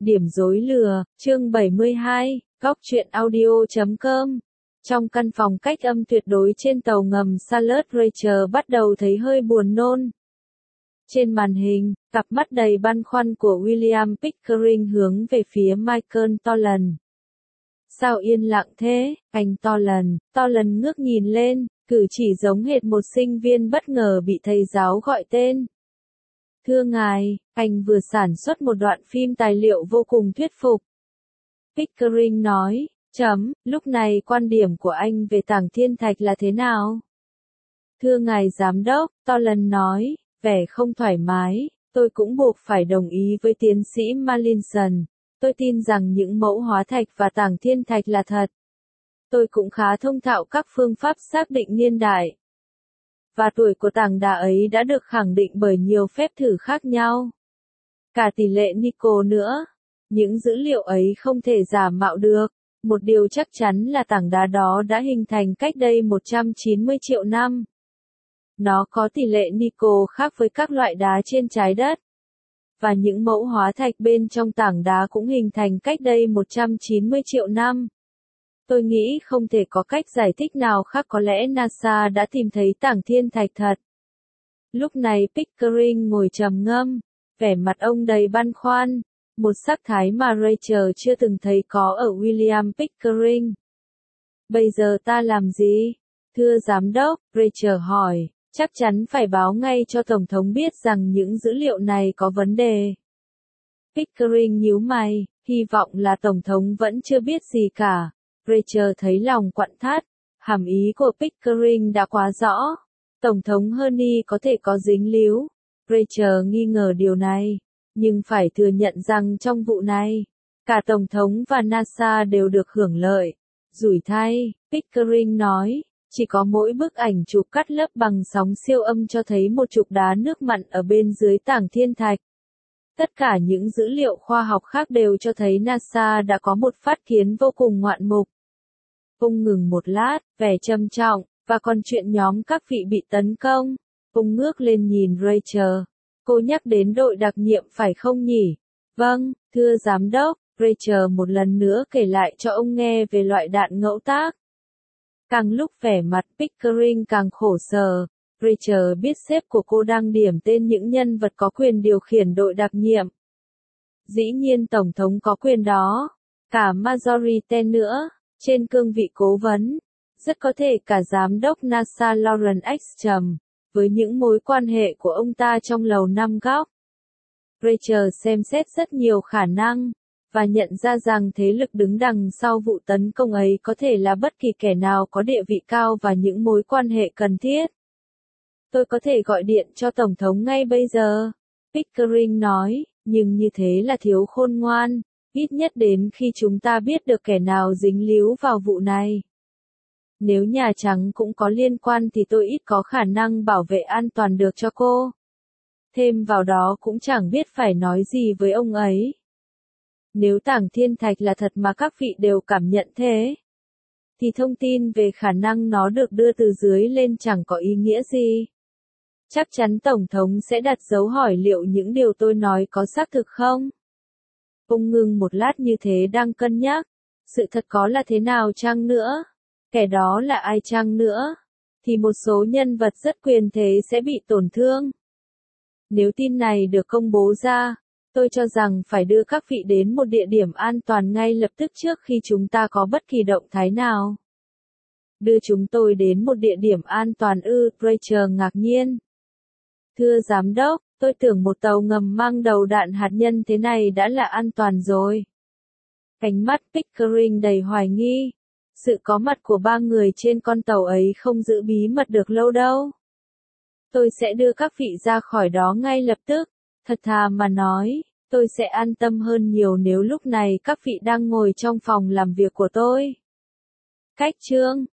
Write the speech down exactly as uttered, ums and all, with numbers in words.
Điểm rối lừa, chương bảy mươi hai, góc truyện audio chấm com. Trong căn phòng cách âm tuyệt đối trên tàu ngầm Charlotte Rachel bắt đầu thấy hơi buồn nôn. Trên màn hình, cặp mắt đầy băn khoăn của William Pickering hướng về phía Michael Tolan. Sao yên lặng thế, anh Tolan? Tolan ngước nhìn lên, cử chỉ giống hệt một sinh viên bất ngờ bị thầy giáo gọi tên. Thưa ngài, anh vừa sản xuất một đoạn phim tài liệu vô cùng thuyết phục. Pickering nói, chấm, lúc này quan điểm của anh về Tảng Thiên Thạch là thế nào? Thưa ngài giám đốc, Tolan nói, vẻ không thoải mái, tôi cũng buộc phải đồng ý với tiến sĩ Mallinson. Tôi tin rằng những mẫu hóa thạch và Tảng Thiên Thạch là thật. Tôi cũng khá thông thạo các phương pháp xác định niên đại. Và tuổi của tảng đá ấy đã được khẳng định bởi nhiều phép thử khác nhau. Cả tỷ lệ Nico nữa. Những dữ liệu ấy không thể giả mạo được. Một điều chắc chắn là tảng đá đó đã hình thành cách đây một trăm chín mươi triệu năm. Nó có tỷ lệ Nico khác với các loại đá trên trái đất. Và những mẫu hóa thạch bên trong tảng đá cũng hình thành cách đây một trăm chín mươi triệu năm. Tôi nghĩ không thể có cách giải thích nào khác, có lẽ NASA đã tìm thấy Tảng Thiên Thạch thật. Lúc này Pickering ngồi trầm ngâm, vẻ mặt ông đầy băn khoăn, một sắc thái mà Rachel chưa từng thấy có ở William Pickering. Bây giờ ta làm gì? Thưa giám đốc, Rachel hỏi, chắc chắn phải báo ngay cho Tổng thống biết rằng những dữ liệu này có vấn đề. Pickering nhíu mày, hy vọng là Tổng thống vẫn chưa biết gì cả. Rachel thấy lòng quặn thắt, hàm ý của Pickering đã quá rõ. Tổng thống Honey có thể có dính líu. Rachel nghi ngờ điều này, nhưng phải thừa nhận rằng trong vụ này, cả Tổng thống và NASA đều được hưởng lợi. Rủi thay, Pickering nói, chỉ có mỗi bức ảnh chụp cắt lớp bằng sóng siêu âm cho thấy một trục đá nước mặn ở bên dưới Tảng Thiên Thạch. Tất cả những dữ liệu khoa học khác đều cho thấy NASA đã có một phát kiến vô cùng ngoạn mục. Ông ngừng một lát, vẻ trầm trọng, và còn chuyện nhóm các vị bị tấn công. Ông ngước lên nhìn Rachel. Cô nhắc đến đội đặc nhiệm phải không nhỉ? Vâng, thưa giám đốc, Rachel một lần nữa kể lại cho ông nghe về loại đạn ngẫu tác. Càng lúc vẻ mặt Pickering càng khổ sở. Rachel biết sếp của cô đang điểm tên những nhân vật có quyền điều khiển đội đặc nhiệm. Dĩ nhiên Tổng thống có quyền đó. Cả Marjorie Ten nữa, trên cương vị cố vấn. Rất có thể cả giám đốc NASA Lawrence Exum, với những mối quan hệ của ông ta trong lầu năm góc. Rachel xem xét rất nhiều khả năng, và nhận ra rằng thế lực đứng đằng sau vụ tấn công ấy có thể là bất kỳ kẻ nào có địa vị cao và những mối quan hệ cần thiết. Tôi có thể gọi điện cho Tổng thống ngay bây giờ, Pickering nói, nhưng như thế là thiếu khôn ngoan, ít nhất đến khi chúng ta biết được kẻ nào dính líu vào vụ này. Nếu Nhà Trắng cũng có liên quan thì tôi ít có khả năng bảo vệ an toàn được cho cô. Thêm vào đó cũng chẳng biết phải nói gì với ông ấy. Nếu Tảng Thiên Thạch là thật mà các vị đều cảm nhận thế, thì thông tin về khả năng nó được đưa từ dưới lên chẳng có ý nghĩa gì. Chắc chắn Tổng thống sẽ đặt dấu hỏi liệu những điều tôi nói có xác thực không? Ông ngừng một lát như thế đang cân nhắc. Sự thật có là thế nào chăng nữa? Kẻ đó là ai chăng nữa? Thì một số nhân vật rất quyền thế sẽ bị tổn thương. Nếu tin này được công bố ra, tôi cho rằng phải đưa các vị đến một địa điểm an toàn ngay lập tức trước khi chúng ta có bất kỳ động thái nào. Đưa chúng tôi đến một địa điểm an toàn ư? Rachel ngạc nhiên. Thưa giám đốc, tôi tưởng một tàu ngầm mang đầu đạn hạt nhân thế này đã là an toàn rồi. Ánh mắt Pickering đầy hoài nghi. Sự có mặt của ba người trên con tàu ấy không giữ bí mật được lâu đâu. Tôi sẽ đưa các vị ra khỏi đó ngay lập tức. Thật thà mà nói, tôi sẽ an tâm hơn nhiều nếu lúc này các vị đang ngồi trong phòng làm việc của tôi. Cách chương